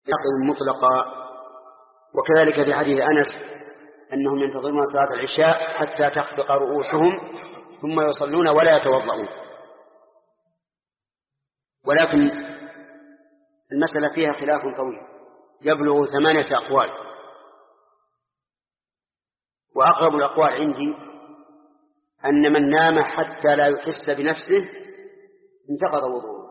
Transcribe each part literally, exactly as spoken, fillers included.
نقل مطلقا. وكذلك في حديث أنس أنهم ينتظرون صلاة العشاء حتى تخفق رؤوسهم ثم يصلون ولا يتوضؤون. ولكن المسألة فيها خلاف طويل يبلغ ثمانية أقوال، وأقرب الأقوال عندي أن من نام حتى لا يحس بنفسه انتقض وضوءه،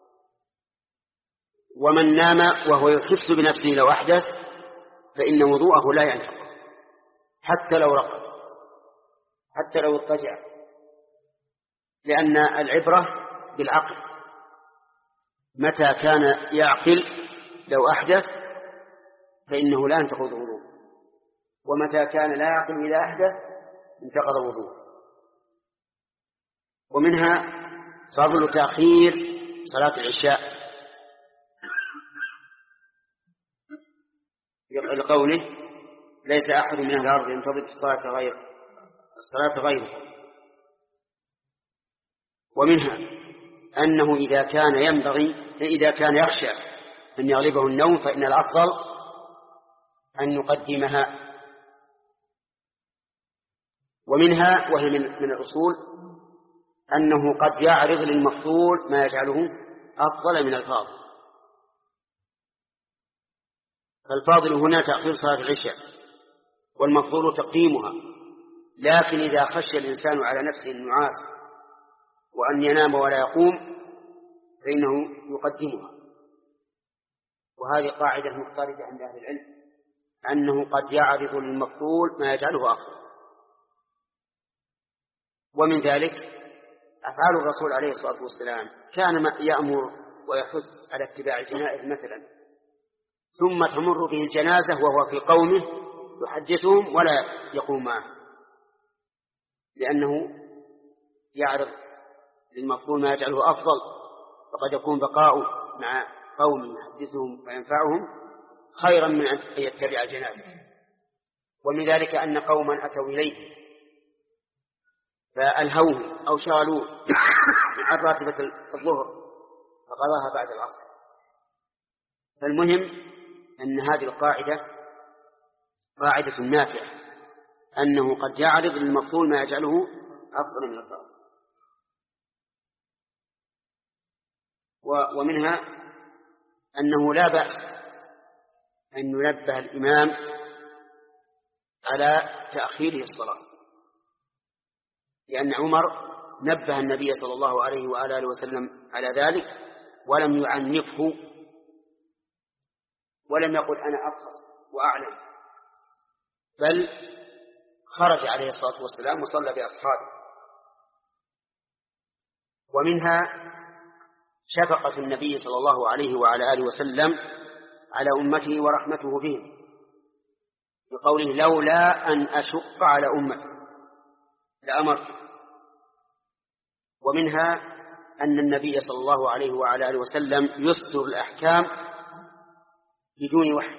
ومن نام وهو يحس بنفسه لو أحدث فإن وضوءه لا ينتقض حتى لو رقد، حتى لو اضطجع، لأن العبرة بالعقل. متى كان يعقل لو أحدث فإنه لا ينتقض وضوءه، ومتى كان لا يعقل إذا أحدث انتقض وضوءه. ومنها فضل تأخير صلاة العشاء لقوله ليس أحد من أهل الأرض ينتظر الصلاة غير الصلاة غيره. ومنها أنه إذا كان ينبغي إذا كان يخشى أن يغلبه النوم فإن الأفضل أن يقدمها. ومنها وهي من, من الأصول أنه قد يعرض للمفضول ما يجعله أفضل من الفاضل. فالفاضل هنا تأخير صلاة العشاء والمفضول تقديمها، لكن إذا خشي الإنسان على نفسه النعاس وأن ينام ولا يقوم فإنه يقدمها. وهذه قاعدة مختلفة عند أهل العلم أنه قد يعرض للمفضول ما يجعله أفضل. ومن ذلك أفعال الرسول عليه الصلاة والسلام، كان يأمر ويحث على اتباع الجنائز مثلا، ثم تمر به الجنازة وهو في قومه يحدثهم ولا يقوم معه، لأنه يعرض للمفضول ما يجعله أفضل، فقد يكون بقاؤه مع قوم يحدثهم وينفعهم خيرا من أن يتبع الجنازة. ومن ذلك أن قوما أتوا إليه فألهوه أو شغلوه عن راتبة الظهر فقضاها بعد العصر. فالمهم أن هذه القاعدة قاعدة نافعة، أنه قد يعرض للمفضول ما يجعله أفضل من الفاضل. ومنها أنه لا بأس أن ينبه الإمام على تأخيره الصلاة، لأن عمر نبه النبي صلى الله عليه وآله وسلم على ذلك ولم يعنفه ولم يقل أنا أفحص وأعلم، بل خرج عليه الصلاة والسلام وصلى بأصحابه. ومنها شفقة النبي صلى الله عليه وعلى آله وسلم على أمته ورحمته بهم، بقوله لولا أن أشق على أمتي لأمرت. ومنها أن النبي صلى الله عليه وعلى آله وسلم يصدر الأحكام بدون وحي،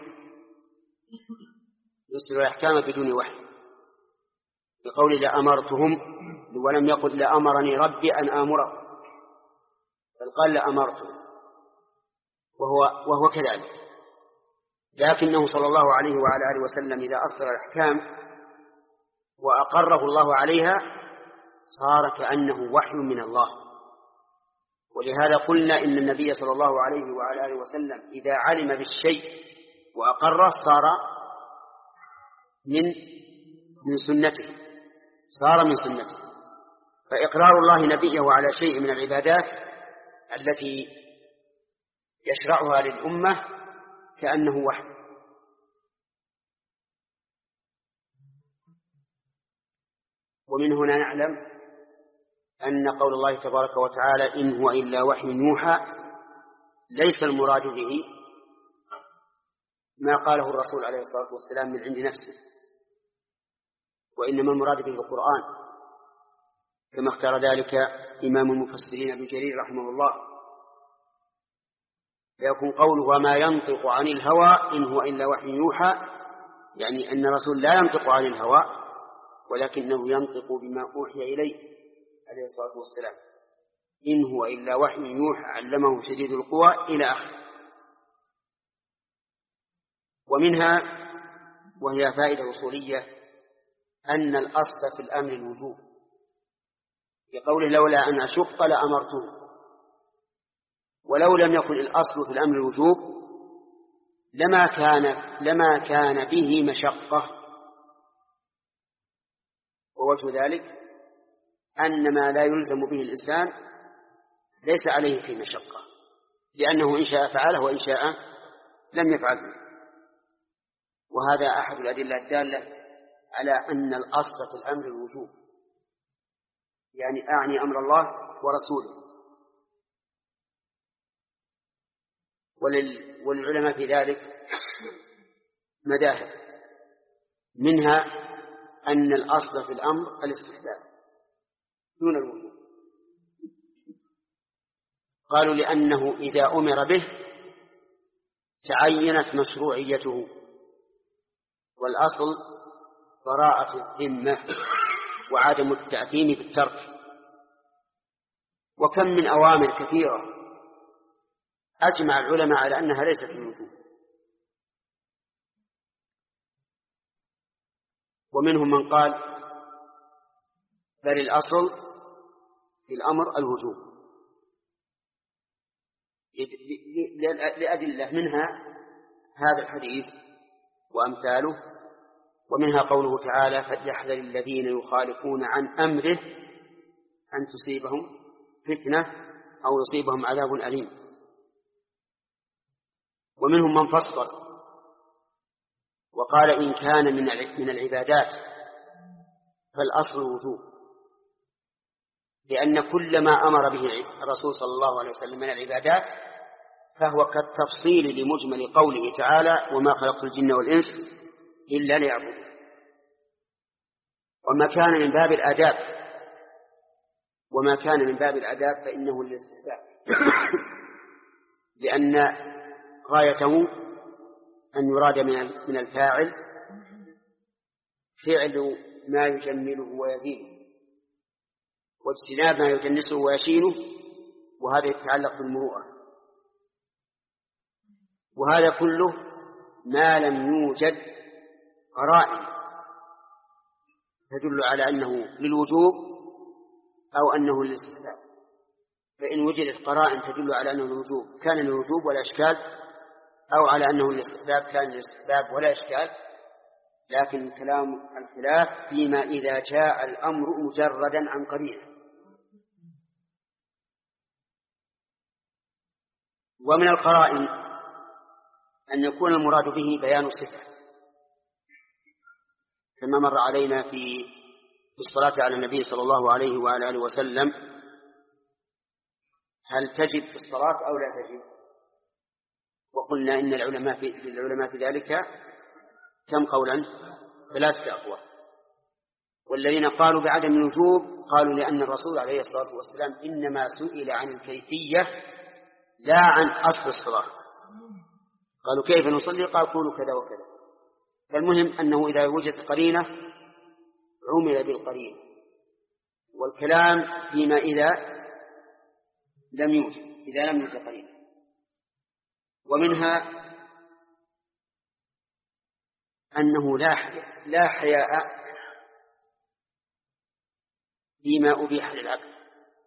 يصدر الأحكام بدون وحي، بقوله لأمرتهم، ولم يقل لأمرني ربي أن آمره، بل قال لأمرته، وهو, وهو كذلك. لكنه صلى الله عليه وعلى آله وسلم إذا أصدر الأحكام وأقره الله عليها صار كأنه وحي من الله. ولهذا قلنا إن النبي صلى الله عليه وعلى آله وسلم إذا علم بالشيء وأقره صار من من سنته صار من سنته. فإقرار الله نبيه على شيء من العبادات التي يشرعها للأمة كأنه وحي. ومن هنا نعلم أن قول الله تبارك وتعالى إن هو إلا وحي يوحى ليس المراد به ما قاله الرسول عليه الصلاة والسلام من عند نفسه، وإنما المراد به القرآن، كما اختار ذلك إمام المفسرين ابن جرير رحمه الله، فيكون قوله وما ينطق عن الهوى إن هو إلا وحي يوحى، يعني أن الرسول لا ينطق عن الهوى ولكنه ينطق بما أوحي إليه عليه الصلاة والسلام. إن هو إلا وحي يوحى علمه شديد القوى إلى آخره. ومنها، وهي فائدة أصولية، أن الأصل في الأمر الوجوب، بقوله لولا أن أشق لأمرته. ولو لم يكن الأصل في الأمر الوجوب لما كان لما كان به مشقة. ووجه ذلك أن ما لا يلزم به الإنسان ليس عليه في مشقة، لأنه إن شاء فعله وإن شاء لم يفعله. وهذا أحد الأدلة الدالة على أن الأصل في الأمر الوجوب، يعني أعني أمر الله ورسوله. وللعلماء في ذلك مذاهب، منها أن الأصل في الأمر الاستحباب دون الوجوب. قالوا لأنه إذا أمر به تعينت مشروعيته، والأصل براءة الذمة وعدم التأثيم بالترك. وكم من أوامر كثيرة أجمع العلماء على أنها ليست من الوجوب، ومنهم من قال بل الأصل في الأمر الوجوب لأدلة، منها هذا الحديث وأمثاله، ومنها قوله تعالى فليحذر الذين يخالفون عن أمره أن تصيبهم فتنة أو يصيبهم عذاب أليم. ومنهم من فصل وقال إن كان من العبادات فالأصل وجوب، لأن كل ما أمر به الرسول صلى الله عليه وسلم من العبادات فهو كالتفصيل لمجمل قوله تعالى وما خلقت الجن والإنس إلا ليعبدون. وما كان من باب الآداب وما كان من باب الآداب فإنه للاستحباب، لأن غايته أن يراد من الفاعل فعل ما يجمله ويزينه، واجتناب ما يدنسه ويشينه، وهذا يتعلق بالمروءة. وهذا كله ما لم يوجد قرائن تدل على أنه للوجوب أو أنه للاستحباب. فإن وجدت قرائن تدل على أنه للوجوب كان للوجوب ولا إشكال، أو على أنه للاستحباب كان للاستحباب ولا إشكال. لكن كلام الخلاف فيما إذا جاء الأمر مجردا عن قرينة. ومن القرائن أن يكون المراد به بيان الصفة، كما مر علينا في الصلاة على النبي صلى الله عليه وعلى آله وسلم، هل تجب في الصلاة أو لا تجب؟ وقلنا إن العلماء في, العلماء في ذلك كم قولا؟ ثلاثة أقوال. والذين قالوا بعدم الوجوب قالوا لأن الرسول عليه الصلاة والسلام إنما سئل عن الكيفية لا عن أصل الصلاة. قالوا كيف نصلي؟ قال قولوا كذا وكذا. فالمهم أنه إذا وجدت قرينة عمل بالقرينة، والكلام فيما إذا لم يوجد إذا لم يوجد قرينة. ومنها أنه لا حياء, لا حياء فيما أبيح للعبد،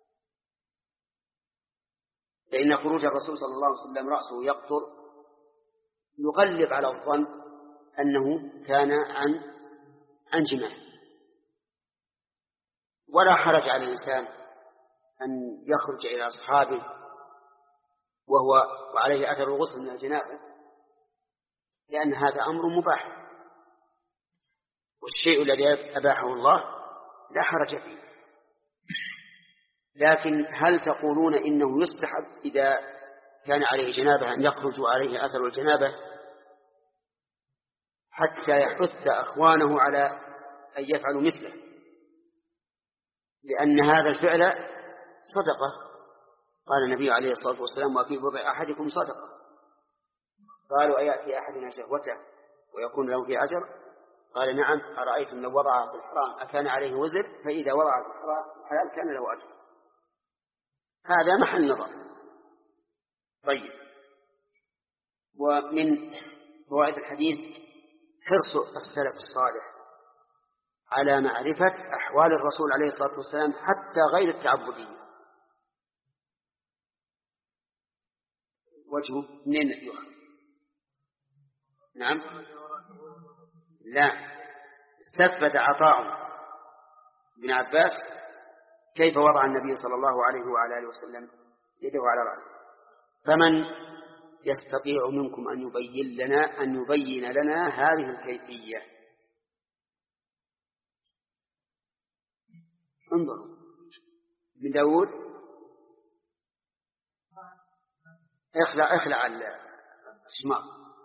فإن خروج الرسول صلى الله عليه وسلم رأسه يقطر يغلب على الظن أنه كان عن عن جماع. ولا حرج على الإنسان أن يخرج إلى أصحابه وهو وعليه أثر الغسل من الجنابة، لأن هذا أمر مباح، والشيء الذي أباحه الله لا حرج فيه. لكن هل تقولون إنه يستحب إذا كان عليه جنابة أن يخرج عليه أثر الجنابة حتى يحث أخوانه على أن يفعلوا مثله؟ لأن هذا الفعل صدقة. قال النبي عليه الصلاة والسلام وفي بضع أحدكم صدقة. قالوا أيأتي أحدنا شهوته ويكون له في أجر؟ قال نعم. أرأيتم لو وضعه في الحرام أكان عليه وزر؟ فإذا وضعه في الحرام حلال كان له أجر. هذا محل نظر. طيب. ومن فوائد الحديث حرص السلف الصالح على معرفة أحوال الرسول عليه الصلاة والسلام حتى غير التعبدية. وجهه منين يؤخذ؟ نعم، لا، استثبت عطاء بن عباس كيف وضع النبي صلى الله عليه وعلى آله وسلم يده على رأسه. فمن يستطيع منكم أن يبين لنا أن يبين لنا هذه الكيفية؟ انظروا ابن داود، اخلع اخلع الشماغ،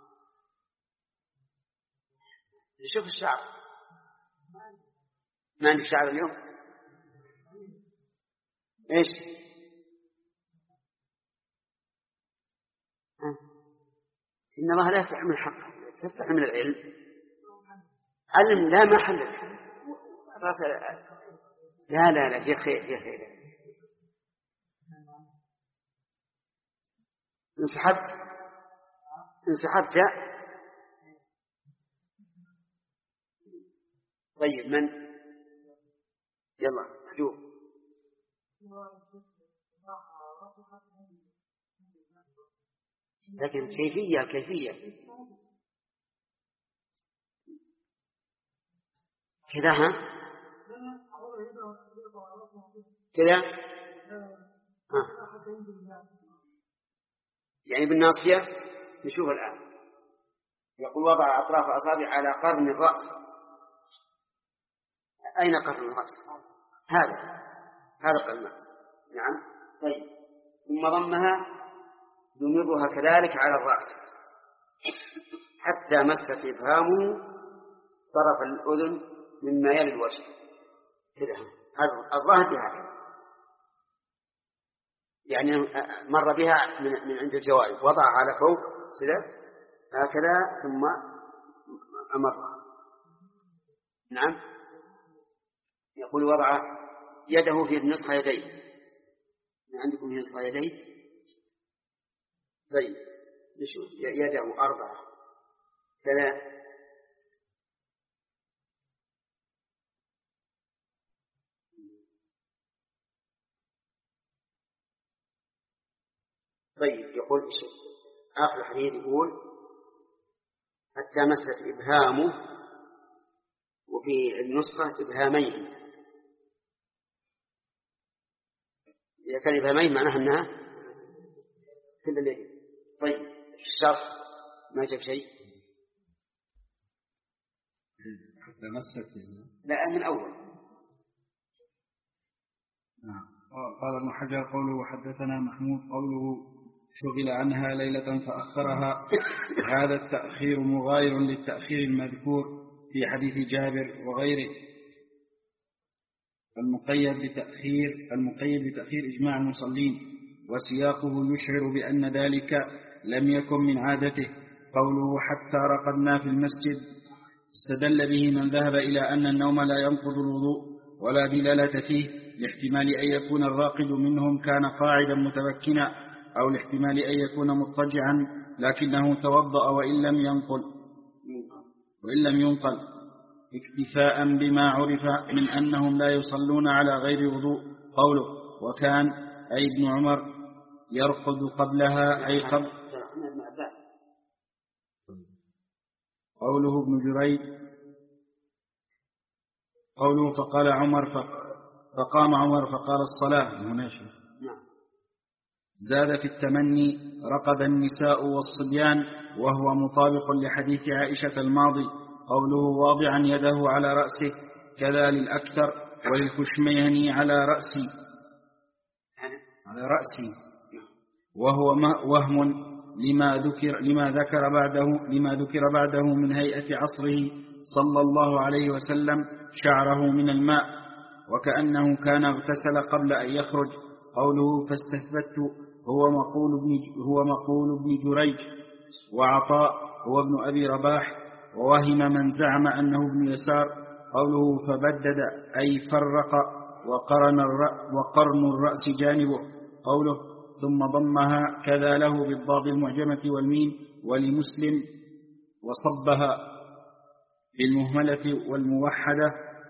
شوف الشعر، ما عندك شعر اليوم؟ ايش؟ إن الله لا يستحي من الحق، تستحي من العلم. علم لا ما حلك، لا لا لا في خير في خير. انسحبت انسحبت طيب من؟ يلا محجوب. لكن كيفية كيفية كذا، ها كذا، ها. يعني بالناصية. نشوف الآن، يقول وضع أطراف أصابع على قرن الرأس. أين قرن الرأس؟ هذا هذا قرن الرأس. نعم. طيب، ثم ضمها يمرها كذلك على الرأس حتى مست إبهامه طرف الأذن مما يلي الوجه كذا. الظاهر بها يعني مر بها من عند الجوارب، وضع على فوق كذا هكذا ثم أمرها. نعم. يقول وضع يده في نصف يديه. ما عندكم في نصف يديه؟ طيب نشوف يده أربعة كذا. طيب يقول آخر الحديث يقول حتى مست إبهامه، وفي النسخة إبهامين. إذا كان إبهامين معناها أنها كل الليل. طيب الشرح ما جاب شيء. حتى مست لا من أول. نعم. قال ابن حجر قوله وحدثنا محمود قوله شغل عنها ليلة فأخرها، هذا التأخير مغاير للتأخير المذكور في حديث جابر وغيره، المقيد بتأخير المقيد بتأخير إجماع المصلين، وسياقه يشعر بأن ذلك لم يكن من عادته. قوله حتى رقدنا في المسجد استدل به من ذهب إلى أن النوم لا ينقض الوضوء ولا دلالة فيه، لاحتمال أن يكون الراقد منهم كان قاعدا متمكنا، أو لاحتمال أن يكون مضطجعا لكنه توضأ وإن لم ينقل وإن لم ينقل اكتفاء بما عرف من أنهم لا يصلون على غير وضوء. قوله وكان أي ابن عمر يرقد قبلها أي قبل. قوله ابن جريج قوله فقال عمر فقام عمر فقال الصلاة مناشد. زاد في التمني رقد النساء والصبيان، وهو مطابق لحديث عائشة الماضي. قوله واضعا يده على رأسه كذا للأكثر، وللخشميهني على رأسي على رأسي وهو وهم لما ذكر لما ذكر بعده لما ذكر بعده من هيئة عصره صلى الله عليه وسلم شعره من الماء، وكأنه كان اغتسل قبل أن يخرج. قوله فاستثبت هو مقول ابن هو مقول ابن جريج، وعطاء هو ابن أبي رباح، ووهم من زعم أنه ابن يسار. قوله فبدد أي فرق وقرن وقرن الرأس جانبه. قوله ثم ضمها كذا له بالضاد المعجمة والميم، ولمسلم وصبها بالمهملة والموحدة.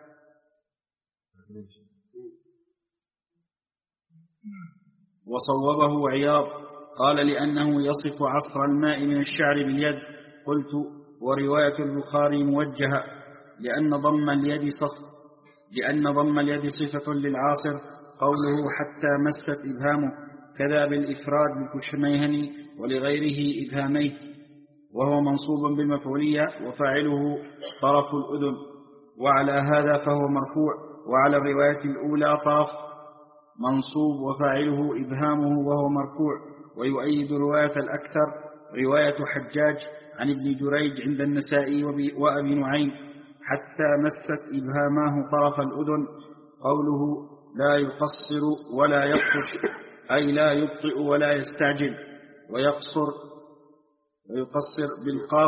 وصوبه عياض قال لأنه يصف عصر الماء من الشعر باليد. قلت ورواية البخاري موجهة لأن ضم اليد صف لأن ضم اليد صفة للعاصر. قوله حتى مست إبهامه كذا بالإفراد للكشميهني ولغيره إبهاميه، وهو منصوب بالمفعولية وفاعله طرف الأذن، وعلى هذا فهو مرفوع. وعلى الرواية الأولى طرف منصوب وفاعله إبهامه وهو مرفوع. ويؤيد رواية الأكثر رواية حجاج عن ابن جريج عند النسائي وأبي نعيم حتى مست إبهاماه طرف الأذن. قوله لا يقصر ولا يقصر أي لا يبطئ ولا يستعجل. ويقصر ويقصر بالقاف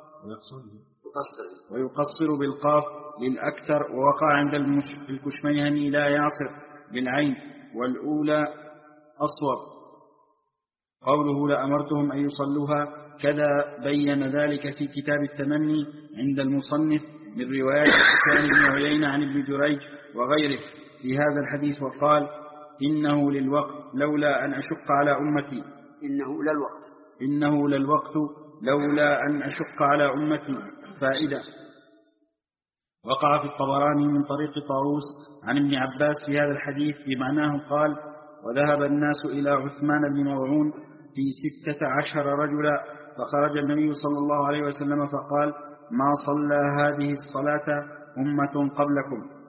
ويقصر بالقاف للأكثر. ووقع عند الكشميهني لا يعصر بالعين، والأولى أصوب. قوله لأمرتهم أن يصلوها كذا بين ذلك في كتاب التمني عند المصنف من روايات سفيان بن عيينة عن ابن جريج وغيره في هذا الحديث، وقال إنه للوقت لولا أن أشق على أمتي إنه للوقت إنه للوقت لولا أن أشق على أمتي. فائدة: وقع في الطبراني من طريق طاووس عن ابن عباس في هذا الحديث بمعناه. قال وذهب الناس إلى عثمان بن مظعون في ستة عشر رجلا، فخرج النبي صلى الله عليه وسلم فقال ما صلى هذه الصلاة أمة قبلكم.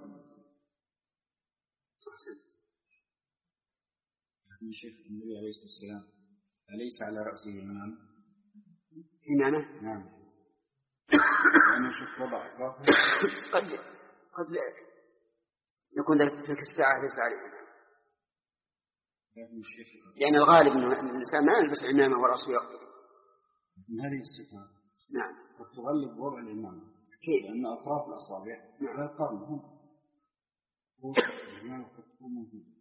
شيخ النبي عليه الصلاة والسلام أليس على رأسه إمام؟ إمامة؟ نعم. أنا شوف وضع قد قد يكون تلك الساعة ليس عليه، يعني الغالب أن الإنسان ما يلبس عمامة ورأسه يقطع. من هذه الصفة نعم قد تغلب وضع الإمامة. كيف؟ لأن أطراف الأصابع لا يقارن هم الإمامة قد تكون موجودة.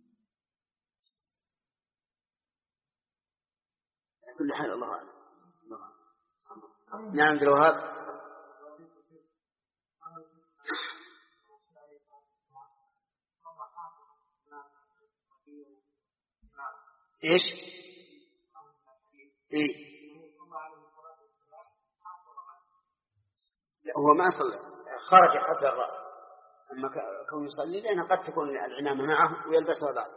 كل حال الله أعلم. نعم عبد الوهاب. إيش؟ إيه؟ هو ما صلى، خرج حسب الرأس، أما كون يصلي لأنه قد تكون العمامة معه ويلبسها بعد.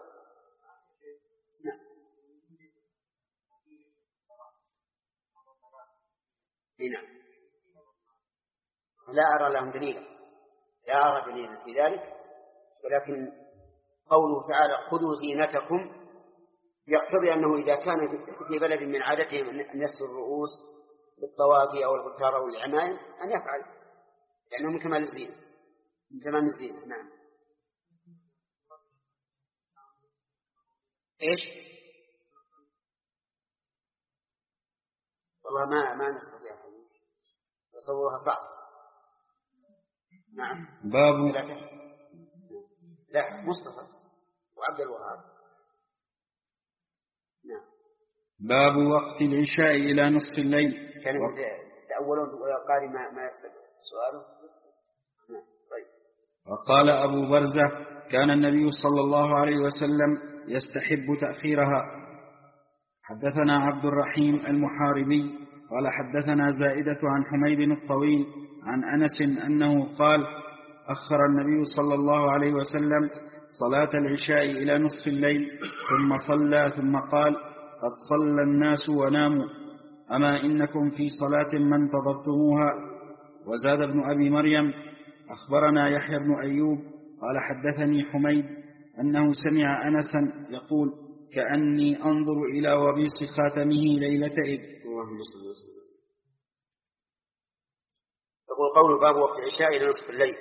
نعم. لا أرى لهم دليلا، لا أرى دليلا في ذلك، ولكن قوله تعالى خذوا زينتكم يقتضي أنه إذا كان في بلد من عادتهم أن يسر الرؤوس بالطواقي أو الغتار أو العمائم أن يفعل، لأنه من كمال الزينة، من تمام الزينة. نعم. إيش؟ والله ما ما نستطيع تصورها صعب. نعم. باب لا مصطفى وعبد الوهاب. نعم. باب وقت العشاء إلى نصف الليل. كانوا يتأولون وقال ما ما يحسب سؤاله. نعم. طيب. وقال أبو برزة كان النبي صلى الله عليه وسلم يستحب تأخيرها. حدثنا عبد الرحيم المحاربي قال حدثنا زائدة عن حميد الطويل عن أنس أنه قال أخر النبي صلى الله عليه وسلم صلاة العشاء إلى نصف الليل ثم صلى ثم قال قد صلى الناس وناموا أما إنكم في صلاة ما انتظرتموها. وزاد ابن أبي مريم أخبرنا يحيى بن أيوب قال حدثني حميد أنه سمع أنسا يقول كأني أنظر إلى وبيص خاتمه ليلة إذ. يقول قول باب وقت العشاء إلى نصف الليل،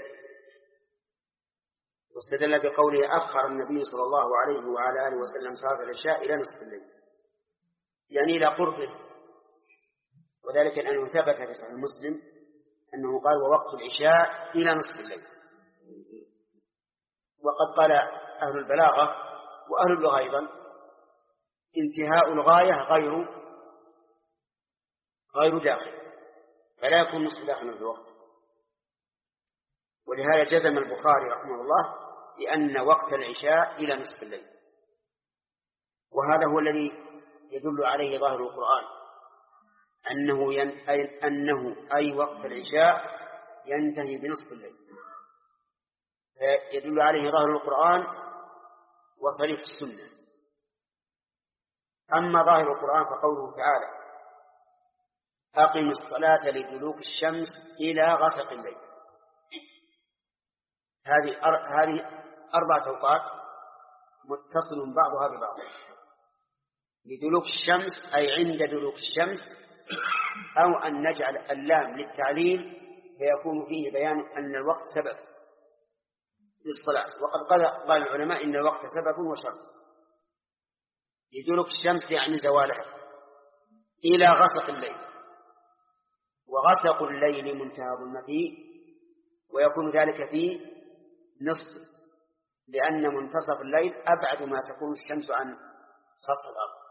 واستدل بقوله أخر النبي صلى الله عليه وعلى آله وسلم صلاة العشاء إلى نصف الليل، يعني إلى قربه، وذلك أنه ثبت في صحيح مسلم أنه قال ووقت العشاء إلى نصف الليل. وقد قال أهل البلاغة وأهل اللغة أيضا انتهاء الغاية غير غير داخل، فلا فلا يكون نصف داخلا في الوقت. ولهذا جزم البخاري رحمه الله بأن وقت العشاء إلى نصف الليل، وهذا هو الذي يدل عليه ظاهر القرآن أنه, ين... أي... أنه أي وقت العشاء ينتهي بنصف الليل، يدل عليه ظاهر القرآن وصريح السنة. أما ظاهر القرآن فقوله تعالى أقم الصلاة لدلوك الشمس إلى غسق الليل، هذه هذه أربعة أوقات متصل بعضها ببعض. لدلوك الشمس أي عند دلوك الشمس، أو أن نجعل اللام للتعليل فيكون فيه بيان أن الوقت سبب للصلاة. وقد قال العلماء إن الوقت سبب وشرط. لدلوك الشمس يعني زوالها إلى غسق الليل، وغسق الليل منتهى ظلمته، ويكون ذلك في نصف، لأن منتصف الليل أبعد ما تكون الشمس عن سطح الأرض.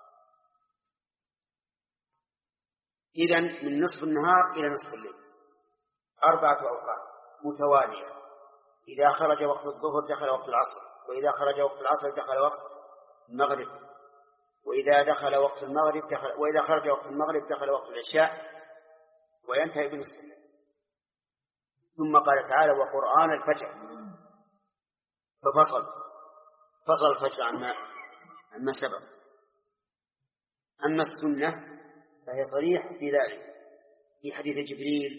إذن من نصف النهار إلى نصف الليل أربعة أوقات متوالية. إذا خرج وقت الظهر دخل وقت العصر، وإذا خرج وقت العصر دخل وقت المغرب، وإذا دخل وقت المغرب دخل وإذا خرج وقت المغرب دخل وقت العشاء، وينتهي بنصف الليل. ثم قال تعالى وقرآن الفجر، ففصل فصل الفجر عما عما سبق. أما السنة فهي صريح في ذلك في حديث جبريل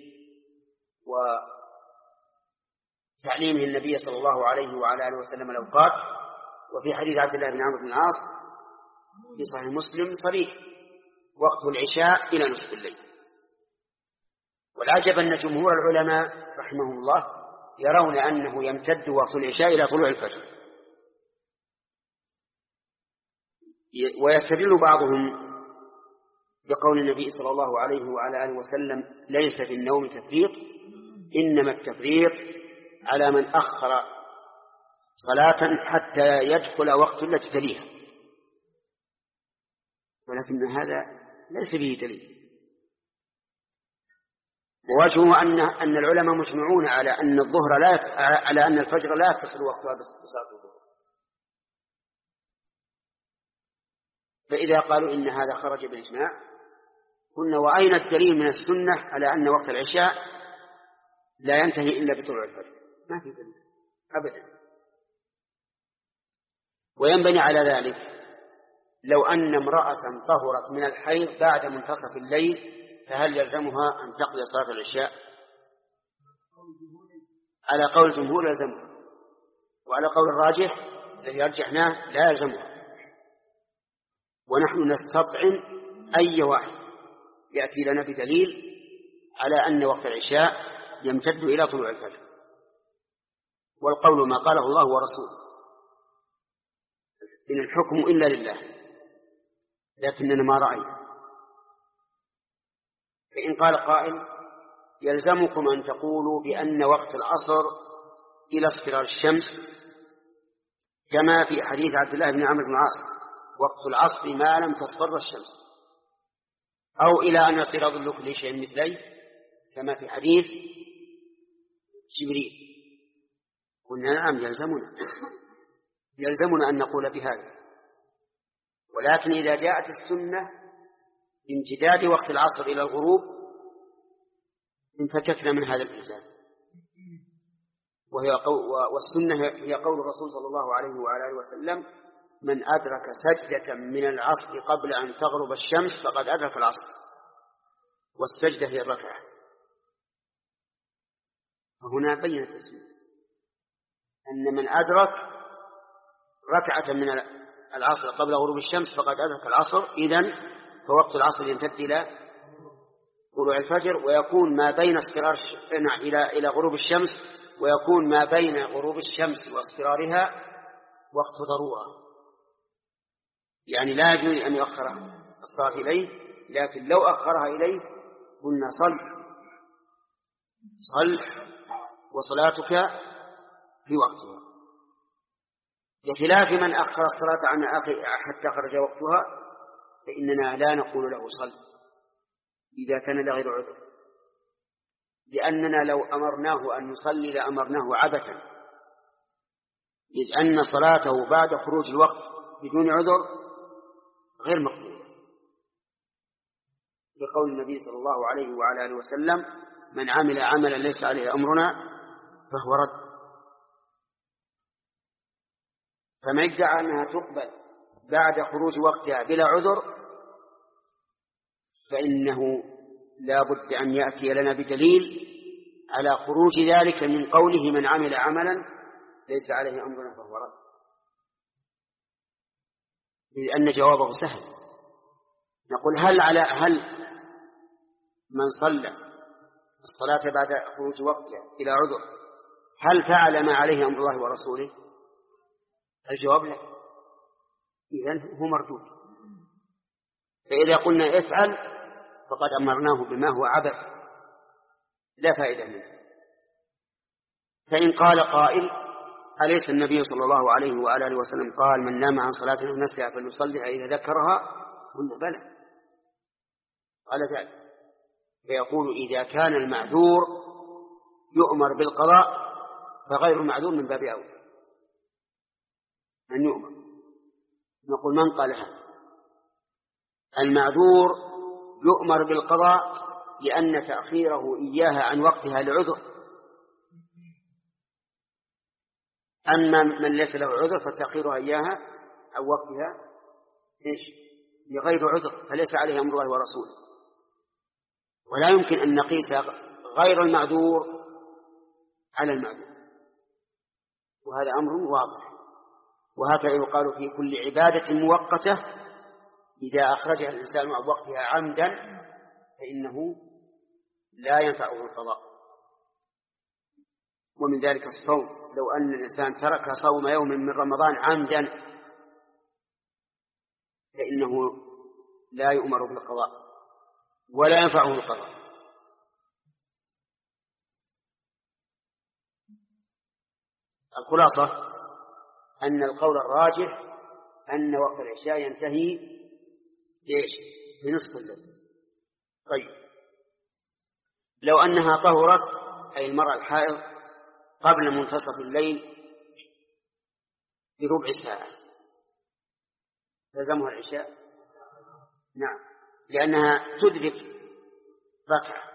وتعليمه النبي صلى الله عليه وعلى آله وسلم الأوقات، وفي حديث عبد الله بن عمرو بن العاص في صحيح مسلم صريح وقت العشاء إلى نصف الليل. والعجب أن جمهور العلماء رحمهم الله يرون أنه يمتد وقت العشاء إلى طلوع الفجر، ويستدل بعضهم بقول النبي صلى الله عليه وعلى آله وسلم ليس في النوم تفريط، إنما التفريط على من أخر صلاة حتى يدخل وقت التي تليها، ولكن هذا ليس به دليل. ووجهه أن أن العلماء مجمعون على أن الظهر لا على أن الفجر لا يتصل وقتها بصلاة الظهر، فإذا قالوا إن هذا خرج بالإجماع قلنا وأين الدليل من السنة على أن وقت العشاء لا ينتهي إلا بطلوع الفجر؟ ما في دليل أبدا. وينبني على ذلك لو أن امرأة طهرت من الحيض بعد منتصف الليل فهل يلزمها أن تقضي صلاة العشاء؟ على قول الجمهور يلزمها، وعلى قول الراجح الذي يرجحناه لا يلزمها. ونحن نستطعم أي واحد يأتي لنا بدليل على أن وقت العشاء يمتد إلى طلوع الفجر، والقول ما قاله الله ورسوله، إن الحكم إلا لله، لكننا ما رأينا. فإن قال قائل يلزمكم أن تقولوا بأن وقت العصر إلى اصفرار الشمس، كما في حديث عبد الله بن عمرو بن العاص وقت العصر ما لم تصفر الشمس، أو إلى أن يصير ظل كل شيء مثلي كما في حديث جبريل. قلنا نعم يلزمنا يلزمنا أن نقول بهذا، ولكن إذا جاءت السنة بامتداد وقت العصر إلى الغروب انفككنا من هذا الإلزام. وهي قو... والسنة هي قول الرسول صلى الله عليه وعلى آله وسلم من أدرك سجدة من العصر قبل أن تغرب الشمس فقد أدرك العصر، والسجدة هي الركعة. فهنا بينت السنة أن من أدرك ركعة من العصر قبل غروب الشمس فقد أدرك العصر، إذن فوقت العصر يمتد إلى طلوع الفجر، ويكون ما بين اصفرار إلى إلى غروب الشمس، ويكون ما بين غروب الشمس واصفرارها وقت ضرورة، يعني لا يجوز أن يؤخر الصلاة إليه، لكن لو أخرها إليه قلنا صل صل وصلاتك في وقتها، بخلاف من أخر الصلاة عن آخر حتى خرج وقتها فإننا لا نقول له صل إذا كان لغير عذر. لأننا لو أمرناه أن يصلي لأمرناه عبثا، إذ أن صلاته بعد خروج الوقت بدون عذر غير مقبولة، لقول النبي صلى الله عليه وعلى آله وسلم: من عمل عملا ليس عليه أمرنا فهو رد. فمن ادعى أنها تقبل بعد خروج وقتها بلا عذر فإنه لا بد أن يأتي لنا بدليل على خروج ذلك من قوله: من عمل عملا ليس عليه أمرنا فهو رد، لأن جوابه سهل. نقول: هل على هل من صلى الصلاة بعد خروج وقتها إلى عذر هل فعل ما عليه أمر الله ورسوله؟ الجواب لا، إذن هو مردود. فإذا قلنا افعل فقد أمرناه بما هو عبث لا فائدة منه. فإن قال قائل: أليس النبي صلى الله عليه وآله وسلم قال: من نام عن صلاة نسيها فليصليها إذا ذكرها؟ قلنا: بلى، قال ذلك. فيقول: إذا كان المعذور يؤمر بالقضاء فغير المعذور من باب أولى أن يؤمر. نقول: من قال هذا؟ المعذور يؤمر بالقضاء لأن تأخيره إياها عن وقتها لعذر، أما من ليس له عذر فتأخيرها إياها عن وقتها إيش؟ لغير عذر، فليس عليه أمر الله ورسوله. ولا يمكن أن نقيس غير المعذور على المعذور، وهذا أمر واضح. وهكذا يقال في كل عبادة مؤقتة إذا أخرجها الإنسان عن وقتها عمدا فإنه لا ينفعه القضاء. ومن ذلك الصوم، لو أن الإنسان ترك صوم يوم من رمضان عمدا فإنه لا يؤمر بالقضاء ولا ينفعه القضاء. الخلاصة أن القول الراجح أن وقت العشاء ينتهي إيش؟ بنصف الليل. طيب، لو أنها طهرت أي المرأة الحائض قبل منتصف الليل بربع ساعة تلزمها العشاء؟ نعم، لأنها تدرك ركعة.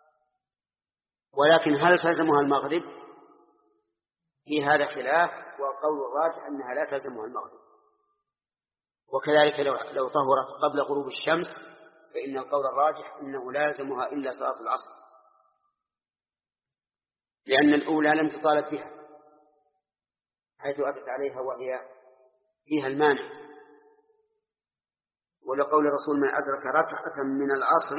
ولكن هل تلزمها المغرب؟ في هذا خلاف، والقول الراجح أنها لا تلزمها المغرب. وكذلك لو, لو طهرت قبل غروب الشمس فإن القول الراجح أنه لا يلزمها إلا صلاة العصر، لأن الأولى لم تطالب بها حيث أتت عليها وهي فيها المانع. ولقول الرسول: من أدرك ركعة من العصر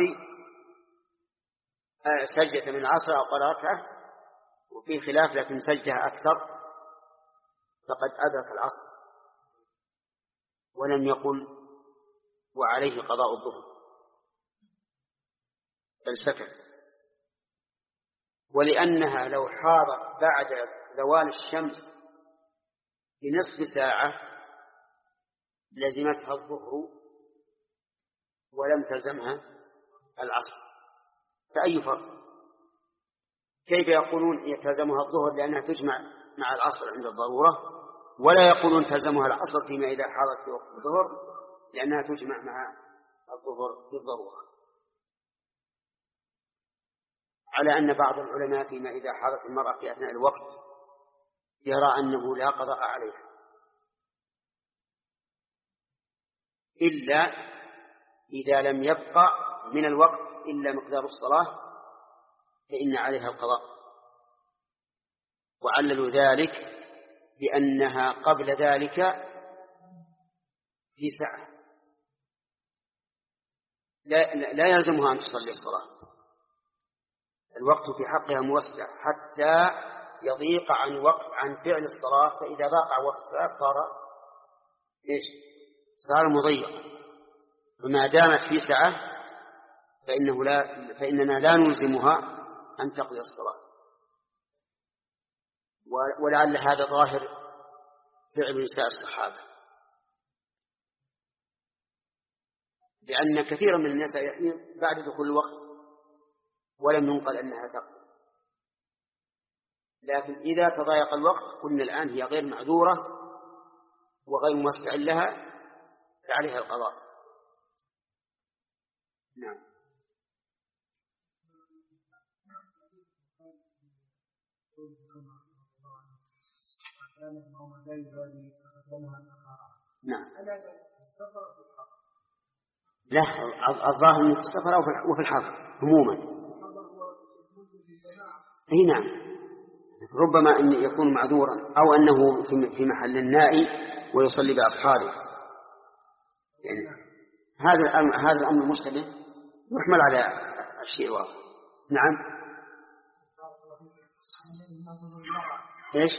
آه سجدة من العصر أو قال ركعة، وفي خلاف لكن سجدة أكثر فقد أدرك العصر، ولم يقل وعليه قضاء الظهر بل سكت. ولأنها لو حاضت بعد زوال الشمس بنصف ساعة لزمتها الظهر ولم تلزمها العصر، فأي فرق؟ كيف يقولون يتلزمها الظهر لأنها تجمع مع العصر عند الضرورة، ولا يقولون تلزمها العصر فيما إذا حاضت في وقت الظهر لأنها تجمع مع الظهر بالضرورة؟ على أن بعض العلماء فيما إذا حاضت المرأة في أثناء الوقت يرى أنه لا قضاء عليها إلا إذا لم يبقى من الوقت إلا مقدار الصلاة فإن عليها القضاء. وعللوا ذلك بأنها قبل ذلك في ساعة لا, لا يلزمها أن تصلي الصلاة، الوقت في حقها موسع حتى يضيق عن وقت عن فعل الصلاة، فإذا ضاق عن وقت الصلاة صار إيش؟ صار مضيق. وما دامت في ساعة فإنه لا فإننا لا نلزمها أن تقضي الصلاة. ولعل هذا ظاهر فعل نساء الصحابة، لأن كثيرا من الناس يحيض بعد دخول الوقت ولم ينقل أنها تقضي. لكن إذا تضايق الوقت قلنا الآن هي غير معذورة وغير موسع لها فعليها القضاء. نعم. نعم. لا، الظاهر من السفر أو في الحضر عموما. اي نعم، ربما أن يكون معذورا أو أنه في محل النائي ويصلي بأصحابه، يعني هذا الأمر هذا الأمر المشتبه يحمل على الشيء الواضح. نعم. ايش؟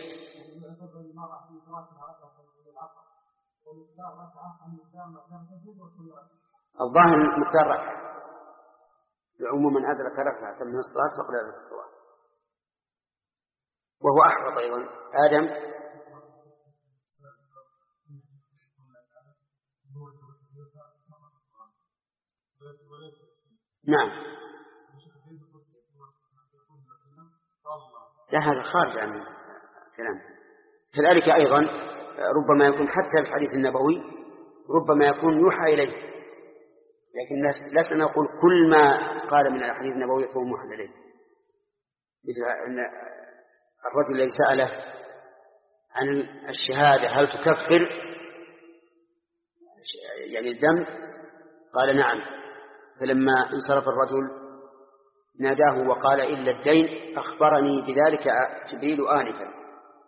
الظاهر مقدار ركعة، لعموم من أدرك ركعة من الصلاة فقد أدرك الصلاة، وهو أحوط أيضا. آدم. نعم. لا، هذا خارج عن الكلام. كذلك أيضا ربما يكون حتى الحديث النبوي ربما يكون يوحى إليه، لكن لسنا نقول كل ما قال من الحديث النبوي يكون موحى إليه، مثل أن الرجل الذي سأله عن الشهادة هل تكفر يعني الذنب قال نعم، فلما انصرف الرجل ناداه وقال إلا الدين أخبرني بذلك جبريل آنفا.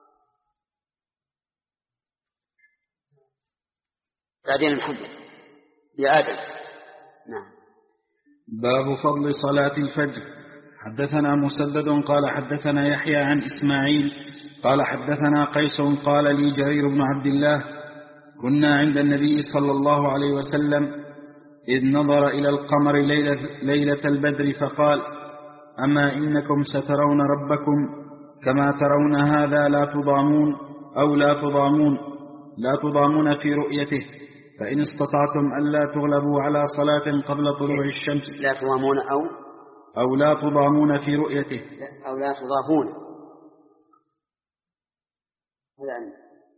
بعدين محمد يا آدم. نعم. باب فضل صلاة الفجر. حدثنا مسدد قال حدثنا يحيى عن إسماعيل قال حدثنا قيس قال لي جرير بن عبد الله كنا عند النبي صلى الله عليه وسلم إذ نظر إلى القمر ليلة, ليلة البدر فقال أما إنكم سترون ربكم كما ترون هذا لا تضامون أو لا تضامون لا تضامون في رؤيته، فإن استطعتم ألا تغلبوا على صلاة قبل طلوع الشمس لا تضامون أو أو لا تضامون في رؤيته أو لا تضاهون. هذا عنه.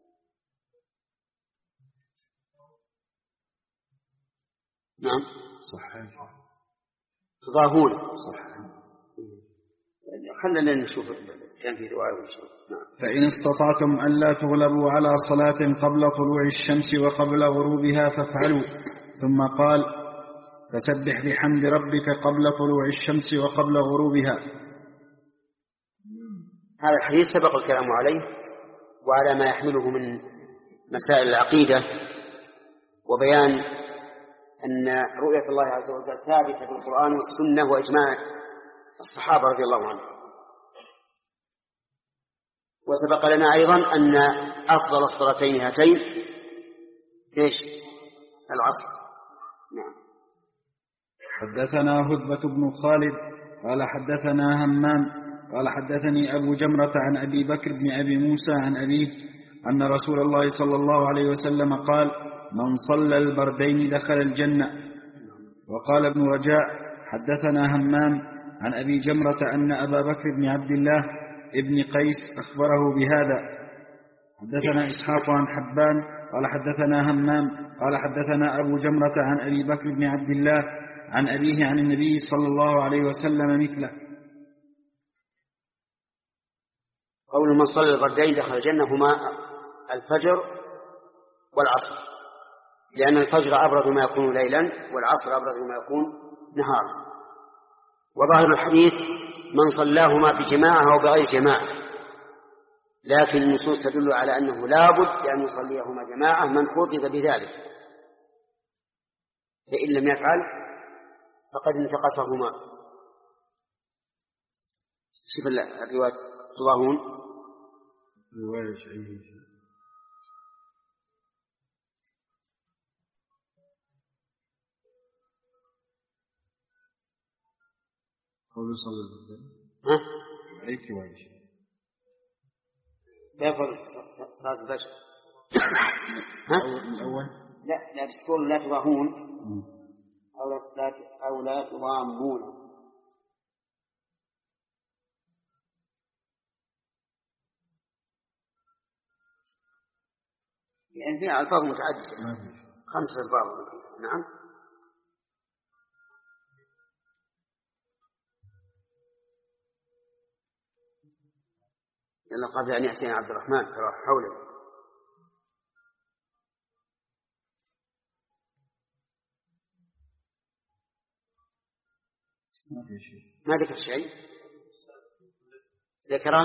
نعم صحيح. تضاهون صحيح. خلنا نشوف كان في رواية ونشوف. نعم. فإن استطعتم ألا تغلبوا على صلاة قبل طلوع الشمس وقبل غروبها فافعلوا. ثم قال فسبح بحمد ربك قبل طلوع الشمس وقبل غروبها. هذا الحديث سبق الكلام عليه وعلى ما يحمله من مسائل العقيدة وبيان أن رؤية الله عز وجل ثابتة في القرآن والسنة وإجماع الصحابة رضي الله عنهم. وسبق لنا أيضا أن أفضل الصلاتين هاتين إيش؟ العصر. نعم. حدثنا هدبة بن خالد قال حدثنا همام قال حدثني أبو جمرة عن أبي بكر بن أبي موسى عن أبيه أن رسول الله صلى الله عليه وسلم قال من صلى البردين دخل الجنة. وقال ابن رجاء حدثنا همام عن أبي جمرة أن أبا بكر بن عبد الله ابن قيس أخبره بهذا. حدثنا إسحاق عن حبان قال حدثنا همام قال حدثنا أبو جمرة عن أبي بكر بن عبد الله عن أبيه عن النبي صلى الله عليه وسلم مثله. قول من صلى البردين دخل الجنة هما الفجر والعصر، لأن الفجر أبرد ما يكون ليلا والعصر أبرد ما يكون نهارا. وظاهر الحديث من صلاهما بجماعة أو بغير جماعة، لكن النصوص تدل على أنه لا بد أن يصليهما جماعة من خطب بذلك، فإن لم يفعل فقد انتقصهما. شوف الرواية تضاهون رواية شيء قول صلى الله عليه وسلم ها؟ أي رواية لا يفضل صلاة الفجر. ها؟ الأول لا لا بس تقول لا تضاهون أو لا أو لا تضامون. يعني فيها ألفاظ متعددة، خمس ألفاظ. نعم. يلا قبل أن يأتينا عبد الرحمن ترى حوله. ما ذكر شيء ذكره.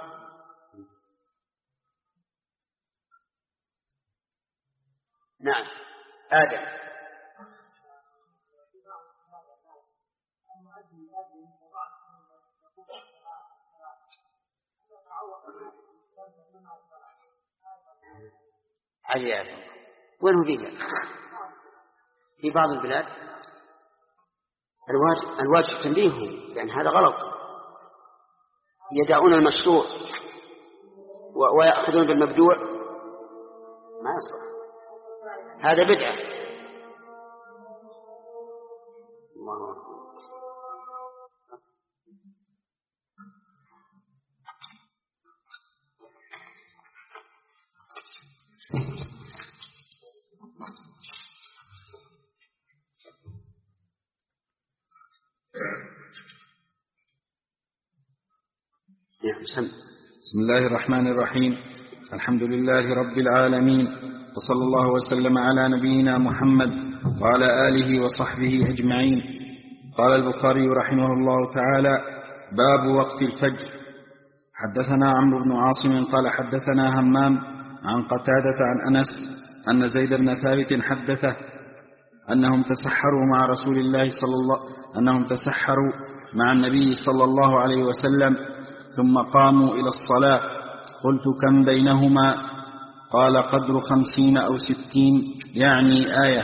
نعم. آدم. عجيب. وين هو فيها؟ في بعض البلاد الواجب الواجب تنبيههم لأن هذا غلط، يدعون المشروع ويأخذون بالمبدوع، ما يصلح، هذا بدعة. الله أكبر. بسم الله الرحمن الرحيم. الحمد لله رب العالمين، وصلى الله وسلم على نبينا محمد وعلى آله وصحبه أجمعين. قال البخاري رحمه الله تعالى: باب وقت الفجر. حدثنا عمرو بن عاصم قال حدثنا همام عن قتادة عن أنس أن زيد بن ثابت حدثه أنهم تسحروا مع رسول الله صلى الله أنهم تسحروا مع النبي صلى الله عليه وسلم ثم قاموا إلى الصلاة. قلت: كم بينهما؟ قال: قدر خمسين أو ستين، يعني آية.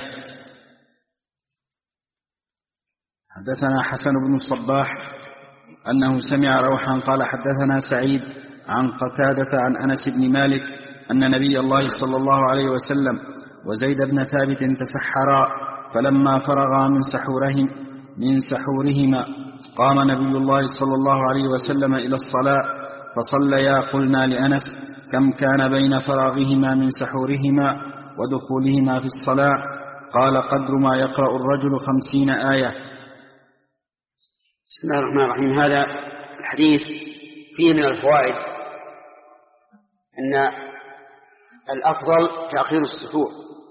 حدثنا حسن بن الصباح أنه سمع روحا قال حدثنا سعيد عن قتادة عن أنس بن مالك أن نبي الله صلى الله عليه وسلم وزيد بن ثابت تسحرا، فلما فرغا من سحورهم من سحورهما قام نبي الله صلى الله عليه وسلم إلى الصلاة فصليا. قلنا لأنس: كم كان بين فراغهما من سحورهما ودخولهما في الصلاة؟ قال: قدر ما يقرأ الرجل خمسين آية. بسم الله الرحمن الرحيم. هذا الحديث فيه من الفوائد أن الأفضل تأخير السحور،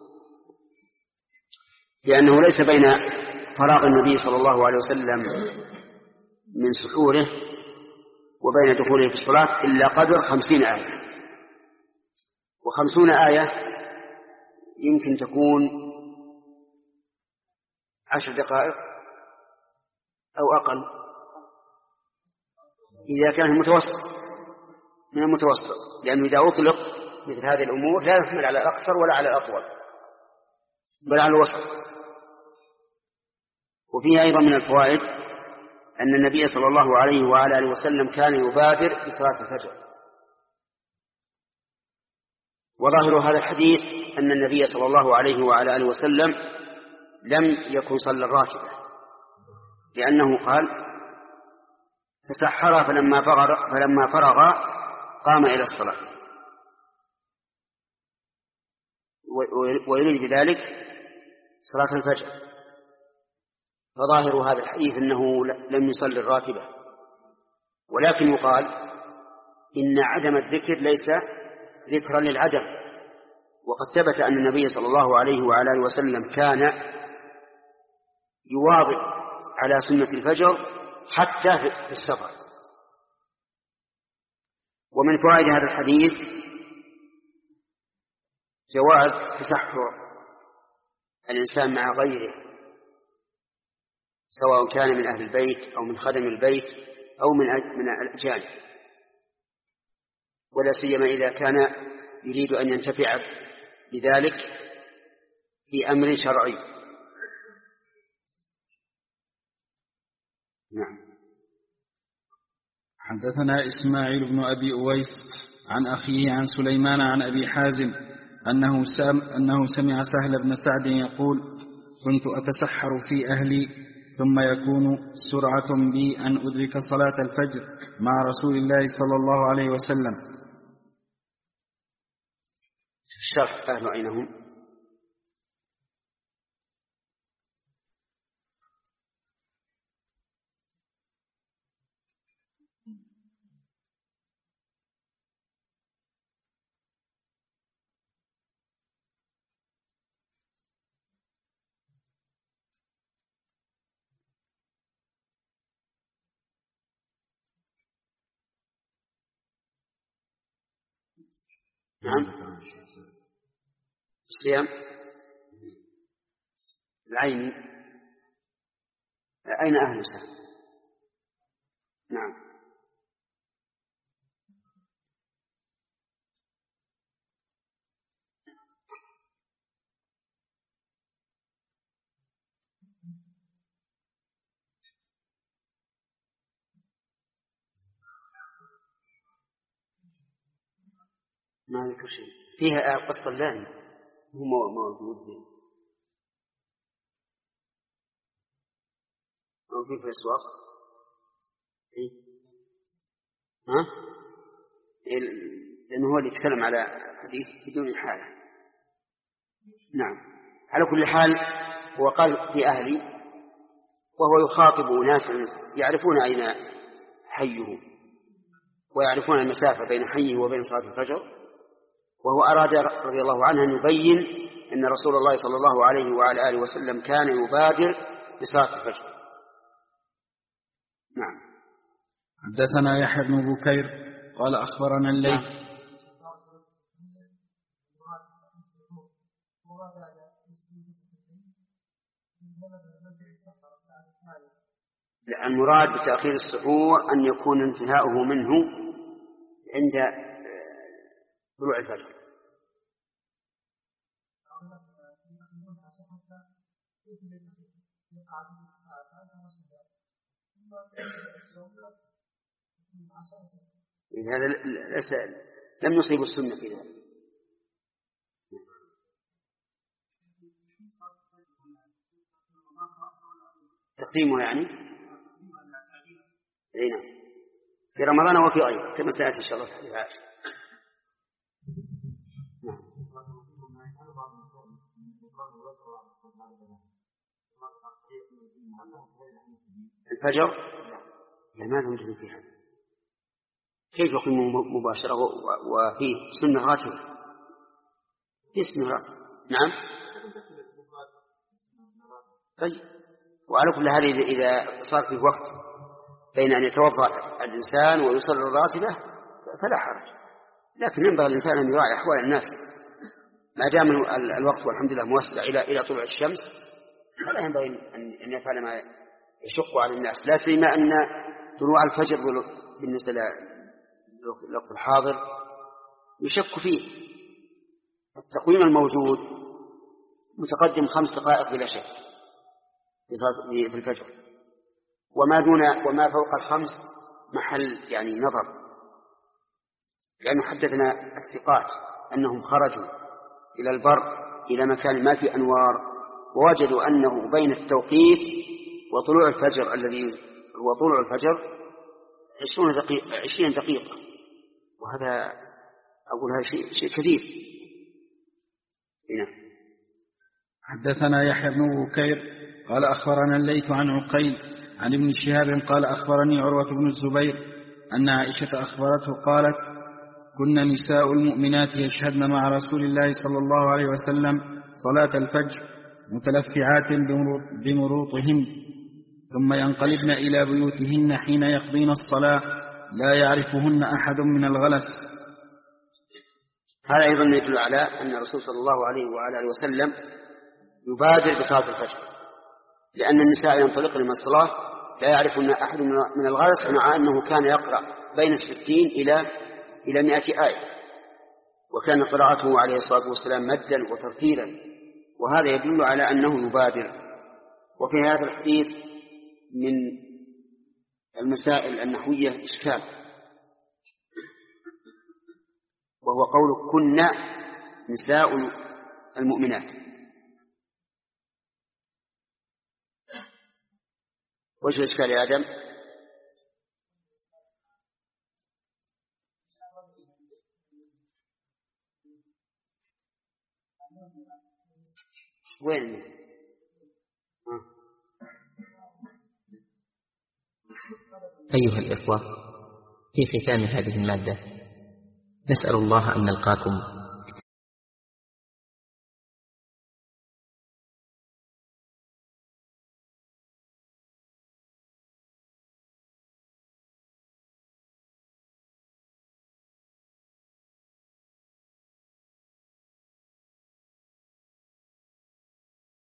لأنه ليس بين فراغ النبي صلى الله عليه وسلم من سحوره وبين دخوله في الصلاة إلا قدر خمسين آية، وخمسون آية يمكن تكون عشر دقائق أو أقل إذا كان المتوسط من المتوسط، لأنه إذا أطلق مثل هذه الأمور لا يحمل على الأقصر ولا على الأطول بل على الوسط. وفيه أيضا من الفوائد أن النبي صلى الله عليه وعلى آله وسلم كان يبادر بصلاة الفجر، وظاهر هذا الحديث أن النبي صلى الله عليه وعلى آله وسلم لم يكن صلى الراتبة، لأنه قال: تسحر فلما فرغ, فلما فرغ قام إلى الصلاة، ويريد بذلك صلاة الفجر. فظاهر هذا الحديث أنه لم يصلي الراتبة، ولكن يقال إن عدم الذكر ليس ذكرا للعدم، وقد ثبت أن النبي صلى الله عليه وعلى آله وسلم كان يواظب على سنة الفجر حتى في السفر. ومن فوائد هذا الحديث جواز تسحر الإنسان مع غيره، سواء كان من أهل البيت أو من خدم البيت أو من من الأجانب، ولا سيما إذا كان يريد أن ينتفع بذلك في أمر شرعي. نعم. حدثنا إسماعيل بن أبي أويس عن أخيه عن سليمان عن أبي حازم أنه, سام أنه سمع سهل بن سعد يقول: كنت أتسحر في أهلي ثم يكون سرعة بي أن أدرك صلاة الفجر مع رسول الله صلى الله عليه وسلم. الشرح أهل أين هم؟ نعم. الصيام العيني أين أهل السنة؟ نعم. ما ذكر شيء فيها قصة اللاني هو موجود موجود في الأسواق. إيه؟ ها؟ لأنه هو اللي يتكلم على حديث بدون حالة. نعم. على كل حال هو قال في أهلي وهو يخاطب ناس يعرفون أين حيه ويعرفون المسافة بين حيه وبين صلاة الفجر، وهو أراد رضي الله عنه أن يبين أن رسول الله صلى الله عليه وعلى آله وسلم كان يبادر بصلاة الفجر. نعم. حدثنا يحيى بن بكير قال أخبرنا الليث. المراد بتأخير السحور أن يكون انتهاؤه منه عند طلوع الفجر. هذا لم يصيب السنة في ذلك. تقديمه يعني أين في رمضان وفي غيره كما سيأتي إن شاء الله في عائشة. الفجر لا ما لهم دليل في هذا. كيف يقيم مباشرة وفي سنة راتبة؟ في سنة راتبة. نعم. طيب. وعلى كل هذا إذا صار في وقت بين أن يتوضأ الإنسان ويصلي الراتبة فلا حرج، لكن ينبغي الإنسان أن يراعي أحوال الناس ما دام الوقت والحمد لله موسع إلى إلى طلوع الشمس، فلا ينبغي أن يفعل ما يشق على الناس، لا سيما أن طلوع الفجر بالنسبة للوقت الحاضر يشك فيه. التقويم الموجود متقدم خمس دقائق بلا شك في الفجر، وما دون وما فوق الخمس محل يعني نظر، لأنه حدثنا الثقات أنهم خرجوا إلى البر إلى مكان ما فيه أنوار ووجدوا أنه بين التوقيت وطلوع الفجر الذي هو طلوع الفجر عشرين دقيقة, عشرين دقيقة وهذا أقول هذا شيء, شيء كثير. هنا حدثنا يحيى بن بكير قال أخبرنا الليث عن عقيل عن ابن شهاب قال أخبرني عروة بن الزبير أن عائشة أخبرته قالت كنا نساء المؤمنات يشهدن مع رسول الله صلى الله عليه وسلم صلاة الفجر متلفعات بمروطهن ثم ينقلبن إلى بيوتهن حين يقضين الصلاة لا يعرفهن أحد من الغلس. هذا أيضا يدل على أن الرسول صلى الله عليه وعلى آله وسلم يبادر بصلاة الفجر، لأن النساء ينطلقن من الصلاة لا يعرفن أحد من الغلس، مع أنه كان يقرأ بين الستين إلى إلى مئة آية، وكان قراءته عليه الصلاة والسلام مدا وترتيلا، وهذا يدل على أنه يبادر. وفي هذا الحديث من المسائل النحوية إشكال، وهو قول كنا نساء المؤمنات. وش الإشكال يا آدم؟ وين؟ أيها الإخوة، في ختام هذه المادة نسأل الله أن نلقاكم